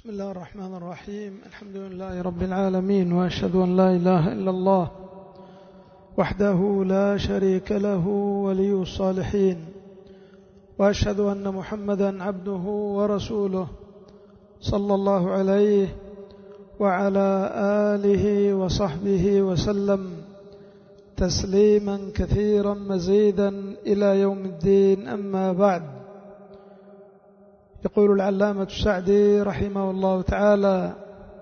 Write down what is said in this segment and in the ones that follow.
بسم الله الرحمن الرحيم. الحمد لله رب العالمين، وأشهد أن لا إله إلا الله وحده لا شريك له ولي الصالحين، وأشهد أن محمدا عبده ورسوله صلى الله عليه وعلى آله وصحبه وسلم تسليما كثيرا مزيدا إلى يوم الدين. أما بعد، يقول العلامة السعدي رحمه الله تعالى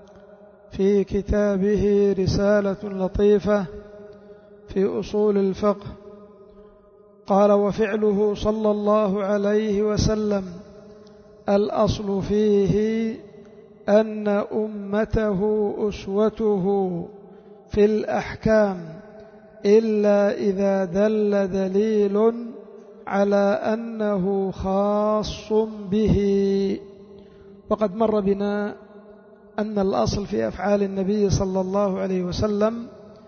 في كتابه رسالة لطيفة في أصول الفقه، قال: وفعله صلى الله عليه وسلم الأصل فيه أن أمته أسوته في الأحكام، إلا إذا دل دليل على أنه خاص به. وقد مر بنا أن الأصل في أفعال النبي صلى الله عليه وسلم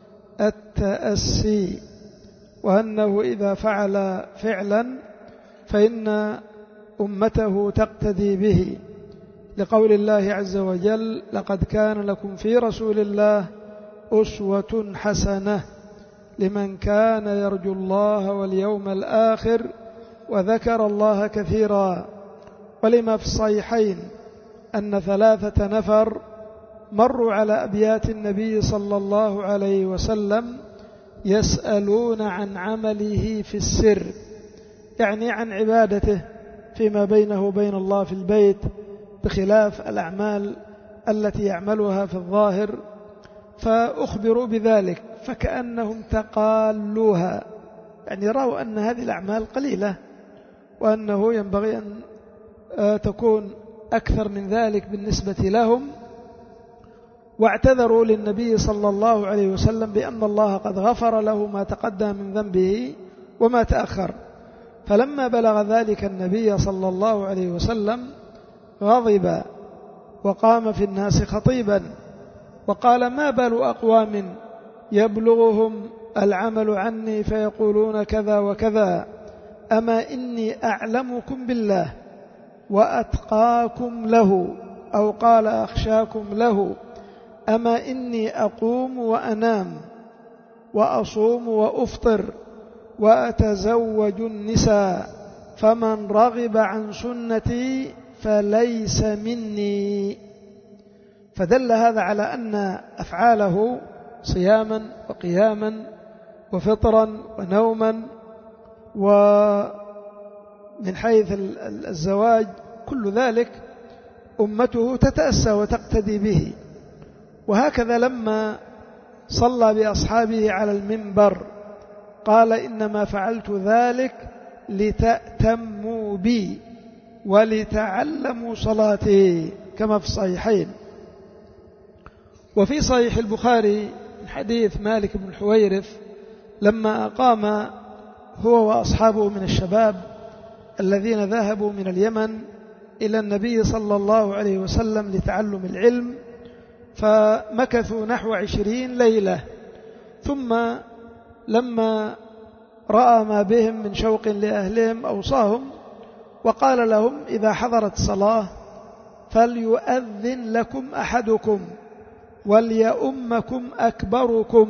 التأسي، وأنه إذا فعل فعلا فإن أمته تقتدي به، لقول الله عز وجل: لقد كان لكم في رسول الله أسوة حسنة لمن كان يرجو الله واليوم الآخر وذكر الله كثيرا. ولما في الصحيحين أن 3 نفر مروا على أبيات النبي صلى الله عليه وسلم يسألون عن عمله في السر، يعني عن عبادته فيما بينه وبين الله في البيت، بخلاف الأعمال التي يعملها في الظاهر، فأخبروا بذلك فكأنهم تقالوها، يعني رأوا أن هذه الأعمال قليلة وأنه ينبغي أن تكون أكثر من ذلك بالنسبة لهم، واعتذروا للنبي صلى الله عليه وسلم بأن الله قد غفر له ما تقدم من ذنبه وما تأخر. فلما بلغ ذلك النبي صلى الله عليه وسلم غضب وقام في الناس خطيبا وقال: ما بال أقوام يبلغهم العمل عني فيقولون كذا وكذا، أما إني أعلمكم بالله وأتقاكم له، أو قال أخشاكم له، أما إني أقوم وأنام وأصوم وأفطر وأتزوج النساء، فمن رغب عن سنتي فليس مني. فدل هذا على أن أفعاله صياما وقياما وفطرا ونوما ومن حيث الزواج، كل ذلك أمته تتأسى وتقتدي به. وهكذا لما صلى بأصحابه على المنبر قال: إنما فعلت ذلك لتأتموا بي ولتعلموا صلاتي، كما في الصحيحين. وفي صحيح البخاري من حديث مالك بن الحويرث لما أقام هو وأصحابه من الشباب الذين ذهبوا من اليمن إلى النبي صلى الله عليه وسلم لتعلم العلم، فمكثوا نحو 20 ليلة، ثم لما رأى ما بهم من شوق لأهلهم أوصاهم وقال لهم: إذا حضرت الصلاة فليؤذن لكم أحدكم وليؤمكم أكبركم،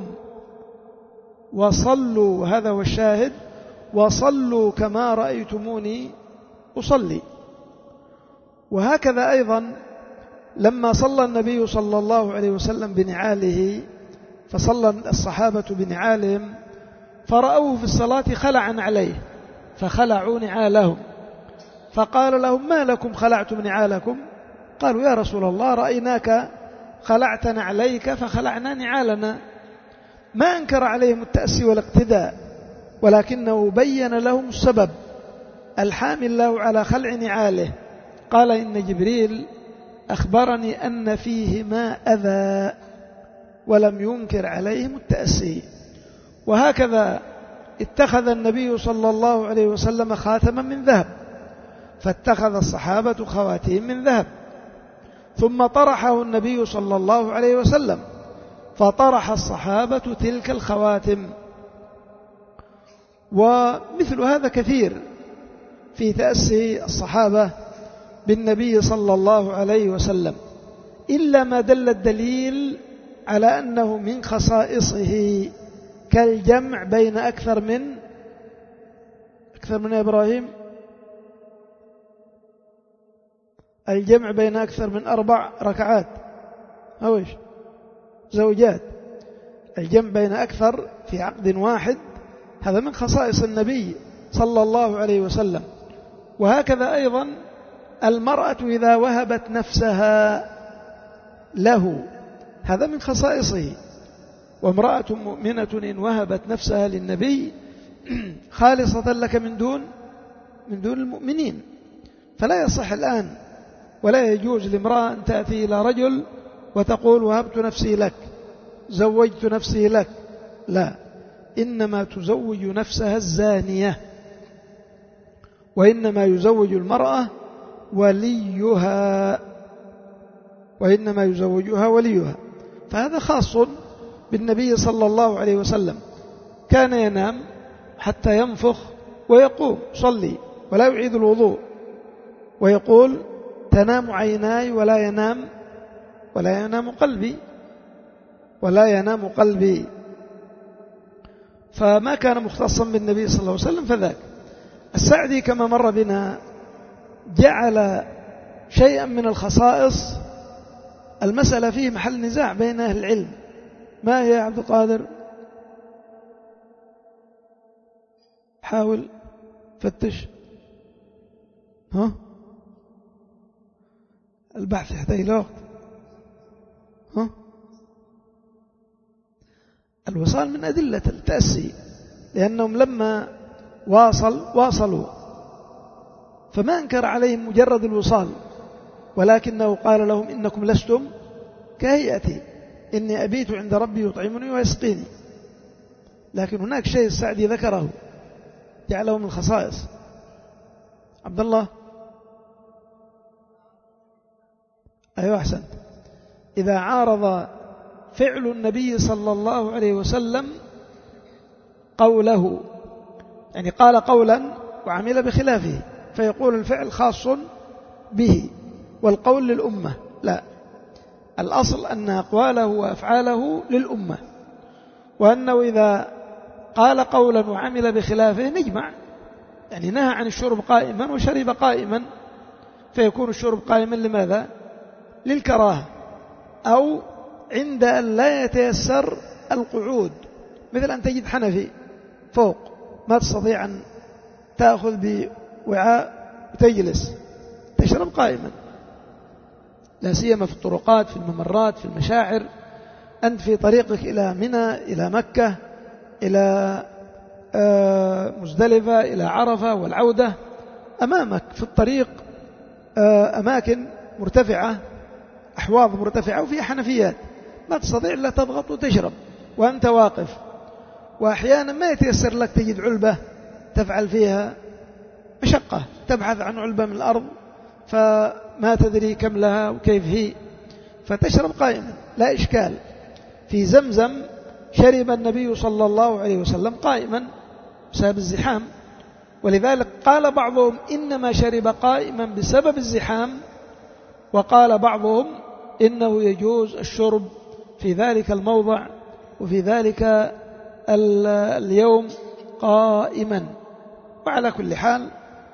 وصلوا، هذا هو الشاهد، وصلوا كما رأيتموني أصلي. وهكذا أيضا لما صلى النبي صلى الله عليه وسلم بنعاله، فصلى الصحابة بنعالهم فرأوه في الصلاة خلعا عليه فخلعوا نعالهم، فقال لهم: ما لكم خلعتم نعالكم؟ قالوا: يا رسول الله، رأيناك خلعت نعليك فخلعنا نعالنا. ما أنكر عليهم التأسي والاقتداء، ولكنه بين لهم السبب الحامل له على خلع نعاله. قال: إن جبريل أخبرني أن فيهما أذى، ولم ينكر عليهم التأسي. وهكذا اتخذ النبي صلى الله عليه وسلم خاتما من ذهب، فاتخذ الصحابة خواتيم من ذهب، ثم طرحه النبي صلى الله عليه وسلم، فطرح الصحابة تلك الخواتم. ومثل هذا كثير في تأسي الصحابة بالنبي صلى الله عليه وسلم. إلا ما دل الدليل على أنه من خصائصه، كالجمع بين أكثر من إبراهيم، الجمع بين أكثر من 4 ركعات أو إيش زوجات، الجمع بين أكثر في عقد واحد، هذا من خصائص النبي صلى الله عليه وسلم. وهكذا أيضا المرأة إذا وهبت نفسها له، هذا من خصائصه. وامرأة مؤمنة إن وهبت نفسها للنبي خالصة لك من دون المؤمنين. فلا يصح الآن ولا يجوز لامرأة أن تأتي إلى رجل وتقول وهبت نفسي لك، زوجت نفسي لك، لا، إنما تزوج نفسها الزانية، وإنما يزوج المرأة وليها، وإنما يزوجها وليها. فهذا خاص بالنبي صلى الله عليه وسلم، كان ينام حتى ينفخ ويقوم صلي ولا يعيد الوضوء، ويقول تنام عيناي ولا ينام قلبي، فما كان مختصا بالنبي صلى الله عليه وسلم. فذاك السعدي كما مر بنا جعل شيئا من الخصائص المسألة فيه محل نزاع بين أهل العلم. ما هي يا عبد القادر؟ حاول فتش. البحث يحتاج إلى وقت. الوصال من أدلة التأسي، لأنهم لما واصلوا فما أنكر عليهم مجرد الوصال، ولكنه قال لهم إنكم لستم كهيئتي، إني أبيت عند ربي يطعمني ويسقيني. لكن هناك شيء السعدي ذكره جعله من الخصائص. عبد الله، أيوة أحسنت. إذا عارض فعل النبي صلى الله عليه وسلم قوله، يعني قال قولا وعمل بخلافه، فيقول الفعل خاص به والقول للأمة. لا، الأصل أن أقواله وأفعاله للأمة، وأنه إذا قال قولا وعمل بخلافه نجمع، يعني نهى عن الشرب قائما وشرب قائما، فيكون الشرب قائما لماذا؟ للكراهة، أو عند أن لا يتيسر القعود، مثل أن تجد حنفي فوق ما تستطيع أن تأخذ بوعاء وتجلس، تشرب قائما، لا سيما في الطرقات، في الممرات، في المشاعر. أنت في طريقك إلى منى، إلى مكة، إلى مزدلفة، إلى عرفة والعودة، أمامك في الطريق أماكن مرتفعة، أحواض مرتفعة وفيها حنفيات، ما تستطيع إلا تضغط وتشرب وأنت واقف. وأحيانا ما يتيسر لك تجد علبة تفعل فيها مشقة، تبحث عن علبة من الأرض فما تدري كم لها وكيف هي، فتشرب قائما لا إشكال. في زمزم شرب النبي صلى الله عليه وسلم قائما بسبب الزحام، ولذلك قال بعضهم إنما شرب قائما بسبب الزحام، وقال بعضهم إنه يجوز الشرب في ذلك الموضع وفي ذلك اليوم قائما. وعلى كل حال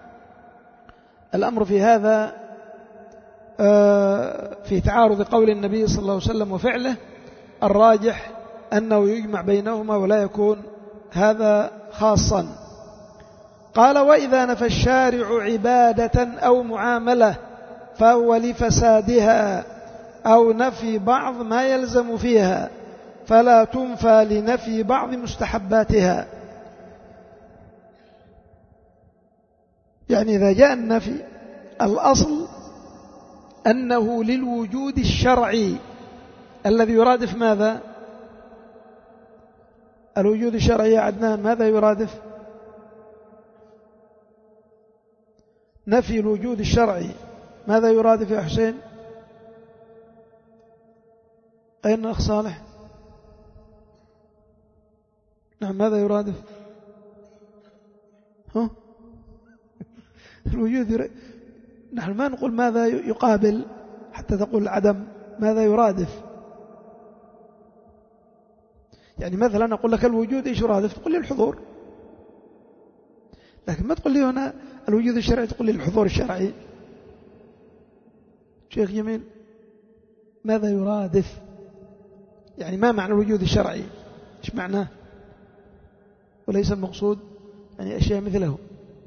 الأمر في هذا في تعارض قول النبي صلى الله عليه وسلم وفعله، الراجح أنه يجمع بينهما ولا يكون هذا خاصا. قال وإذا نفى الشارع عبادة أو معاملة فهو لفسادها أو نفي بعض ما يلزم فيها، فلا تنفى لنفي بعض مستحباتها. يعني إذا جاء النفي الأصل أنه للوجود الشرعي الذي يرادف ماذا؟ الوجود الشرعي يا عدنان ماذا يرادف؟ نفي الوجود الشرعي ماذا يرادف يا حسين؟ أين أخ صالح؟ نعم ماذا يرادف؟ الوجود نحن ما نقول ماذا يقابل حتى تقول العدم، ماذا يرادف؟ يعني مثلا أقول لك الوجود إيش يرادف؟ تقول لي الحضور، لكن ما تقول لي هنا الوجود الشرعي تقول لي الحضور الشرعي. شيخ جميل، ماذا يرادف؟ يعني ما معنى الوجود الشرعي؟ إيش معناه؟ وليس المقصود يعني أشياء مثله.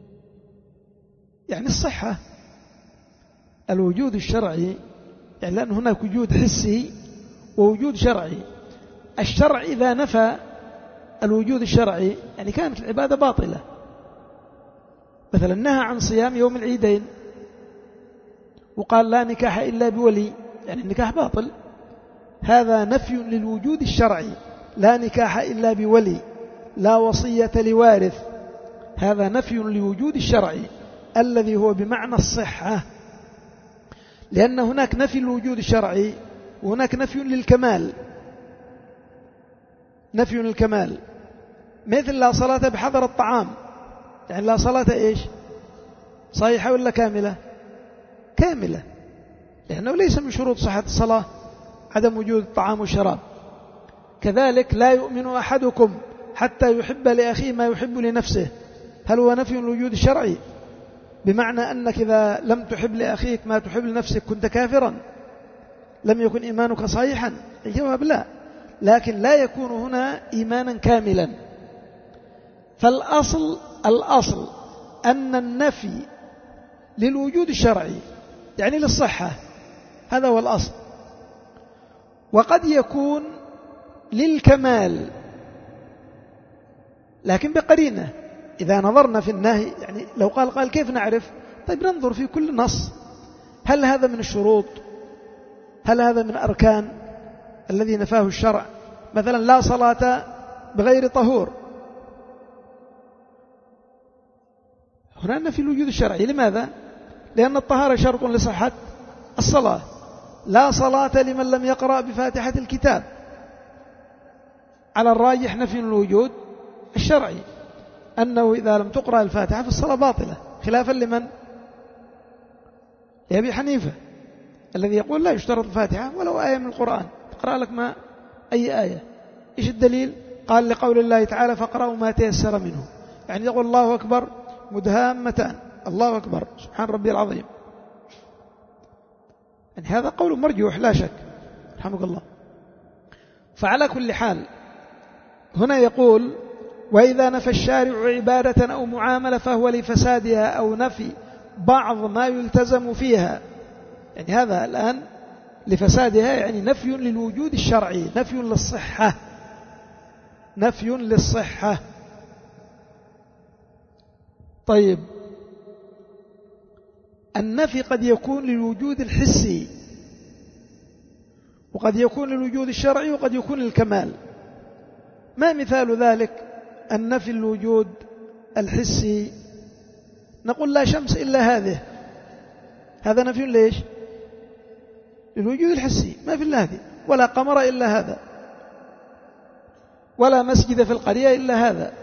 يعني الصحة، الوجود الشرعي، يعني لأن هناك وجود حسي ووجود شرعي. الشرع إذا نفى الوجود الشرعي يعني كانت العبادة باطلة. مثلا نهى عن صيام يوم العيدين وقال لا نكاح إلا بولي، يعني النكاح باطل، هذا نفي للوجود الشرعي. لا نكاح إلا بولي، لا وصية لوارث، هذا نفي للوجود الشرعي الذي هو بمعنى الصحة، لأن هناك نفي للوجود الشرعي وهناك نفي للكمال. نفي للكمال مثل لا صلاة بحضر الطعام، يعني لا صلاة إيش؟ صحيحة ولا كاملة؟ كاملة، لأنه ليس من شروط صحة الصلاة عدم وجود الطعام والشراب. كذلك لا يؤمن أحدكم حتى يحب لأخيه ما يحب لنفسه، هل هو نفي الوجود الشرعي بمعنى أنك إذا لم تحب لأخيك ما تحب لنفسك كنت كافرا، لم يكن إيمانك صحيحا؟ الجواب لا، لكن لا يكون هنا إيمانا كاملا. فالأصل أن النفي للوجود الشرعي يعني للصحة، هذا هو الأصل. وقد يكون للكمال لكن بقرينة. إذا نظرنا في النهي، يعني لو قال كيف نعرف؟ طيب ننظر في كل نص، هل هذا من الشروط؟ هل هذا من أركان الذي نفاه الشرع؟ مثلا لا صلاة بغير طهور، هنا نفي الوجود الشرعي. لماذا؟ لأن الطهارة شرط لصحة الصلاة. لا صلاة لمن لم يقرأ بفاتحة الكتاب، على الراجح نفي الوجود الشرعي، أنه إذا لم تقرأ الفاتحة فالصلاة باطلة، خلافا لمن؟ لأبي حنيفة الذي يقول لا يشترط الفاتحة ولو آية من القرآن، تقرأ لك ما أي آية. إيش الدليل؟ قال لقول الله تعالى فاقرأوا ما تيسر منه، يعني يقول الله أكبر مدهامتان، الله أكبر سبحان ربي العظيم، يعني هذا قول مرجوح لا شك، رحمك الله. فعلى كل حال هنا يقول وإذا نفى الشارع عبادة أو معاملة فهو لفسادها أو نفي بعض ما يلتزم فيها، يعني هذا الآن لفسادها يعني نفي للوجود الشرعي، نفي للصحة، نفي للصحة. طيب النفي قد يكون للوجود الحسي وقد يكون للوجود الشرعي وقد يكون للكمال. ما مثال ذلك؟ النفي الوجود الحسي، نقول لا شمس إلا هذه، هذا نفي ليش؟ للوجود الحسي، ما في إلا هذه، ولا قمر إلا هذا، ولا مسجد في القرية إلا هذا،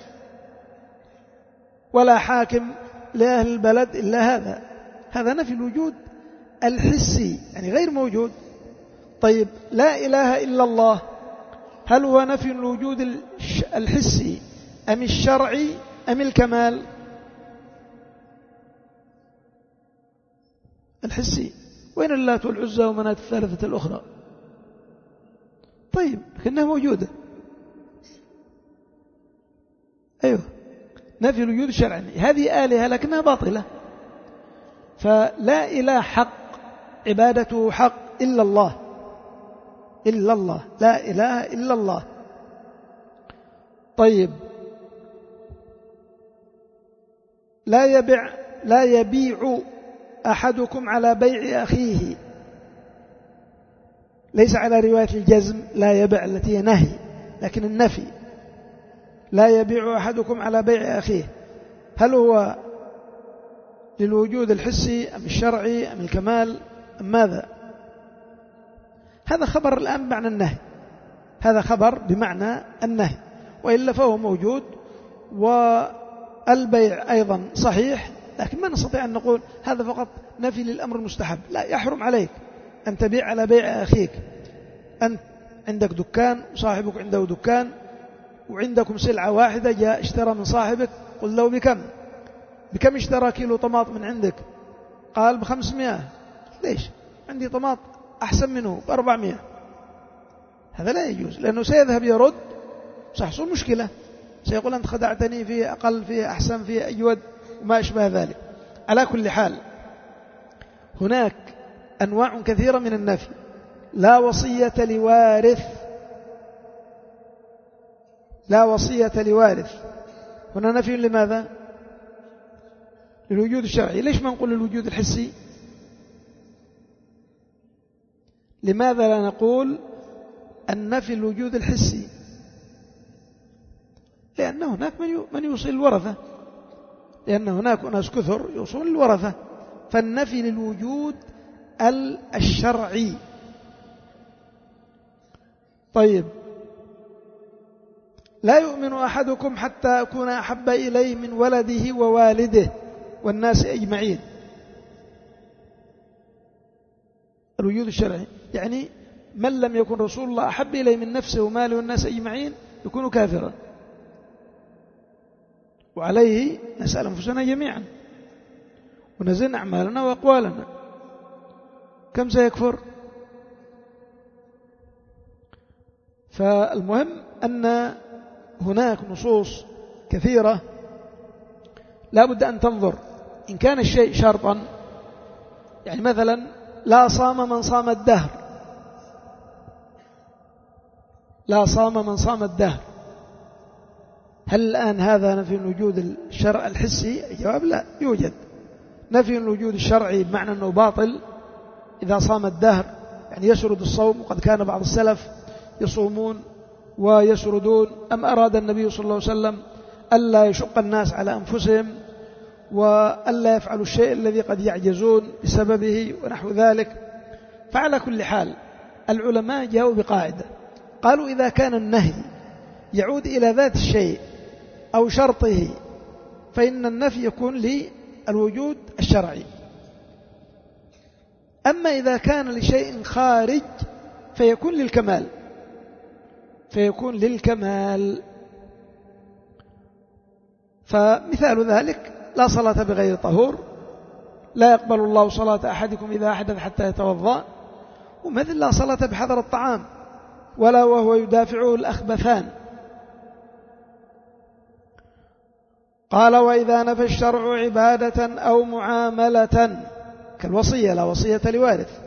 ولا حاكم لأهل البلد إلا هذا، هذا نفي الوجود الحسي يعني غير موجود. طيب لا إله إلا الله، هل هو نفي الوجود الحسي أم الشرعي أم الكمال؟ الحسي. وين اللات والعزى ومناة الثالثة الأخرى؟ طيب لكنها موجودة، أيوه نفي الوجود الشرعي، هذه آلهة لكنها باطلة. فلا إله حق عبادته حق إلا الله، إلا الله، لا إله إلا الله. طيب لا يبيع أحدكم على بيع أخيه، ليس على رواية الجزم لا يبيع التي هي نهي، لكن النفي لا يبيع أحدكم على بيع أخيه، هل هو للوجود الحسي أم الشرعي أم الكمال أم ماذا؟ هذا خبر الآن بمعنى النهي، هذا خبر بمعنى النهي، وإلا فهو موجود. والبيع أيضا صحيح، لكن ما نستطيع أن نقول هذا فقط نفي للأمر المستحب، لا، يحرم عليك أن تبيع على بيع أخيك. أنت عندك دكان وصاحبك عنده دكان وعندكم سلعة واحدة، جاء اشترى من صاحبك، قل له بكم اشترى كيلو طماط من عندك؟ قال ب500. ليش؟ عندي طماط أحسن منه ب400. هذا لا يجوز، لأنه سيذهب يرد، سيحصل مشكلة، سيقول أنت خدعتني، فيه أقل، فيه أحسن، فيه أجود وما أشبه ذلك. على كل حال هناك أنواع كثيرة من النفي. لا وصية لوارث، لا وصية لوارث، هنا نفي لماذا؟ للوجود الشرعي. ليش ما نقول الوجود الحسي؟ لماذا لا نقول النفي الوجود الحسي؟ لأن هناك من يوصل الورثة، لأن هناك ناس كثر يوصل الورثة، فالنفي للوجود الشرعي. طيب، لا يؤمن أحدكم حتى أكون أحب إليه من ولده ووالده والناس أجمعين. الوجود الشرعي يعني من لم يكن رسول الله أحب إليه من نفسه وماله والناس أجمعين يكون كافرا، وعليه نسأل أنفسنا جميعا ونزن أعمالنا وأقوالنا، كم سيكفر؟ فالمهم أن هناك نصوص كثيرة لا بد أن تنظر إن كان الشيء شرطا. يعني مثلا لا صام من صام الدهر، لا صام من صام الدهر، هل الآن هذا نفي الوجود الشرع الحسي؟ الجواب لا، يوجد نفي الوجود الشرعي بمعنى أنه باطل إذا صام الدهر، يعني يسرد الصوم، وقد كان بعض السلف يصومون ويسردون. أم أراد النبي صلى الله عليه وسلم ألا يشق الناس على أنفسهم وألا يفعلوا الشيء الذي قد يعجزون بسببه ونحو ذلك. فعلى كل حال العلماء جاءوا بقاعدة، قالوا إذا كان النهي يعود إلى ذات الشيء أو شرطه فإن النفي يكون للوجود الشرعي. أما إذا كان لشيء خارج فيكون للكمال، فيكون للكمال. فمثال ذلك لا صلاة بغير طهور، لا يقبل الله صلاة أحدكم إذا أحدث حتى يتوضأ، ومثل لا صلاة بحضر الطعام ولا وهو يدافعه الأخبثان. قال وإذا نفى الشرع عبادة أو معاملة كالوصية، لا وصية لوارث،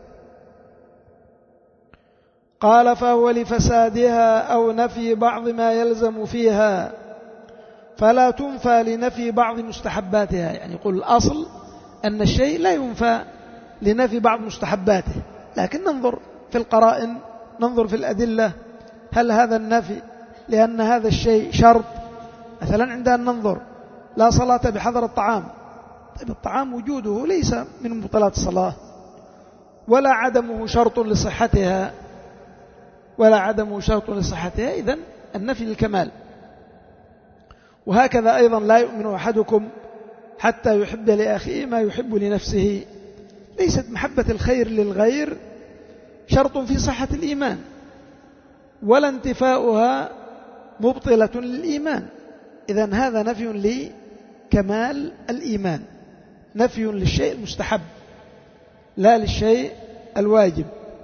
قال فهو لفسادها أو نفي بعض ما يلزم فيها، فلا تنفى لنفي بعض مستحباتها. يعني يقول الأصل أن الشيء لا ينفى لنفي بعض مستحباته، لكن ننظر في القرائن، ننظر في الأدلة، هل هذا النفي لأن هذا الشيء شرط؟ مثلا عندنا ننظر لا صلاة بحضر الطعام، طيب الطعام وجوده ليس من مبطلات الصلاة، ولا عدمه شرط لصحتها، ولا عدمه شرط لصحتها، إذن النفي للكمال. وهكذا أيضا لا يؤمن أحدكم حتى يحب لأخيه ما يحب لنفسه. ليست محبة الخير للغير شرط في صحة الإيمان، ولا انتفاؤها مبطلة للإيمان. إذن هذا نفي لكمال الإيمان، نفي للشيء المستحب لا للشيء الواجب.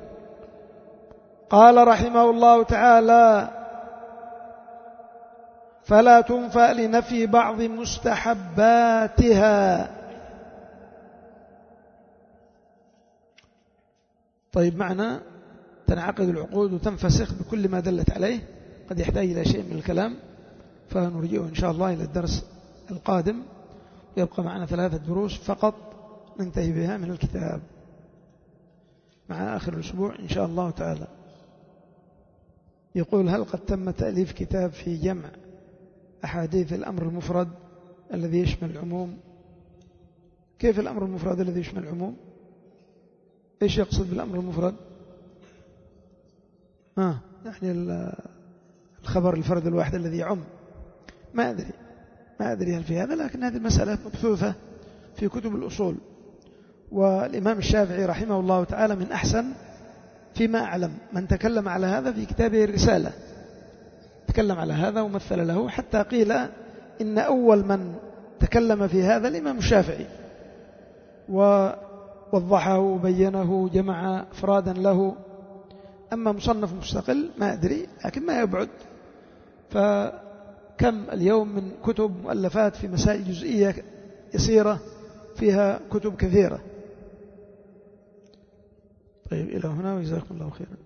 قال رحمه الله تعالى فلا تنفى لنفي بعض مستحباتها. طيب معنى تنعقد العقود وتنفسخ بكل ما دلت عليه، قد يحتاج إلى شيء من الكلام، فنرجئه إن شاء الله إلى الدرس القادم. يبقى معنا 3 دروس فقط ننتهي بها من الكتاب مع آخر الأسبوع إن شاء الله تعالى. يقول هل قد تم تأليف كتاب في جمع أحاديث الأمر المفرد الذي يشمل العموم؟ كيف الأمر المفرد الذي يشمل العموم؟ إيش يقصد بالأمر المفرد؟ يعني الخبر الفرد الواحد الذي يعم. ما أدري هل في هذا، لكن هذه مسألة مبثوثة في كتب الأصول، والإمام الشافعي رحمه الله تعالى من أحسن فيما أعلم من تكلم على هذا في كتابه الرسالة، تكلم على هذا ومثل له، حتى قيل إن أول من تكلم في هذا الإمام الشافعي، ووضحه وبينه، جمع أفرادا له. أما مصنف مستقل ما أدري، لكن ما يبعد، فكم اليوم من كتب مؤلفات في مسائل جزئية يسيرة فيها كتب كثيرة. طيب إلى هنا، وجزاكم الله خيرا.